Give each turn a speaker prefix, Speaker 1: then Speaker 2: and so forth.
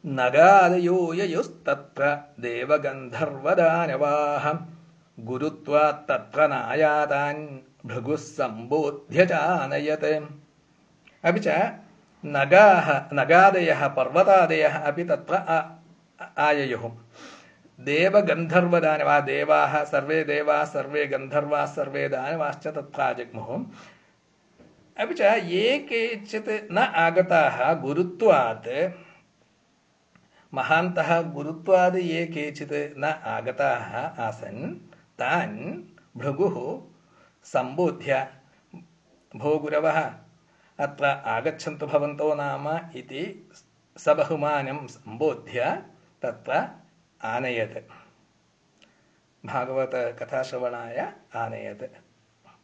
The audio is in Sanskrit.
Speaker 1: नगादयो ययुस्तत्र देवगन्धर्वदानवाः गुरुत्वात्तत्र नायातान् भृगुः सम्बोध्य चानयत्। अपि च नगादयः पर्वतादयः अपि तत्र आययुः। देवगन्धर्वदानवाः, देवाः सर्वे देवाः सर्वे गन्धर्वाः सर्वे दानवाश्च तत्र आजग्मुः। अपि च ये केचित् न आगताः गुरुत्वात्, महान्तः गुरुत्वाद् ये केचित् न आगताः आसन् तान् भृगुः सम्बोध्य भो गुरवः अत्र आगच्छन्तु भवन्तो नाम इति सबहुमानं सम्बोध्य तत्र आनयत्, भागवत कथाश्रवणाय आनयत्।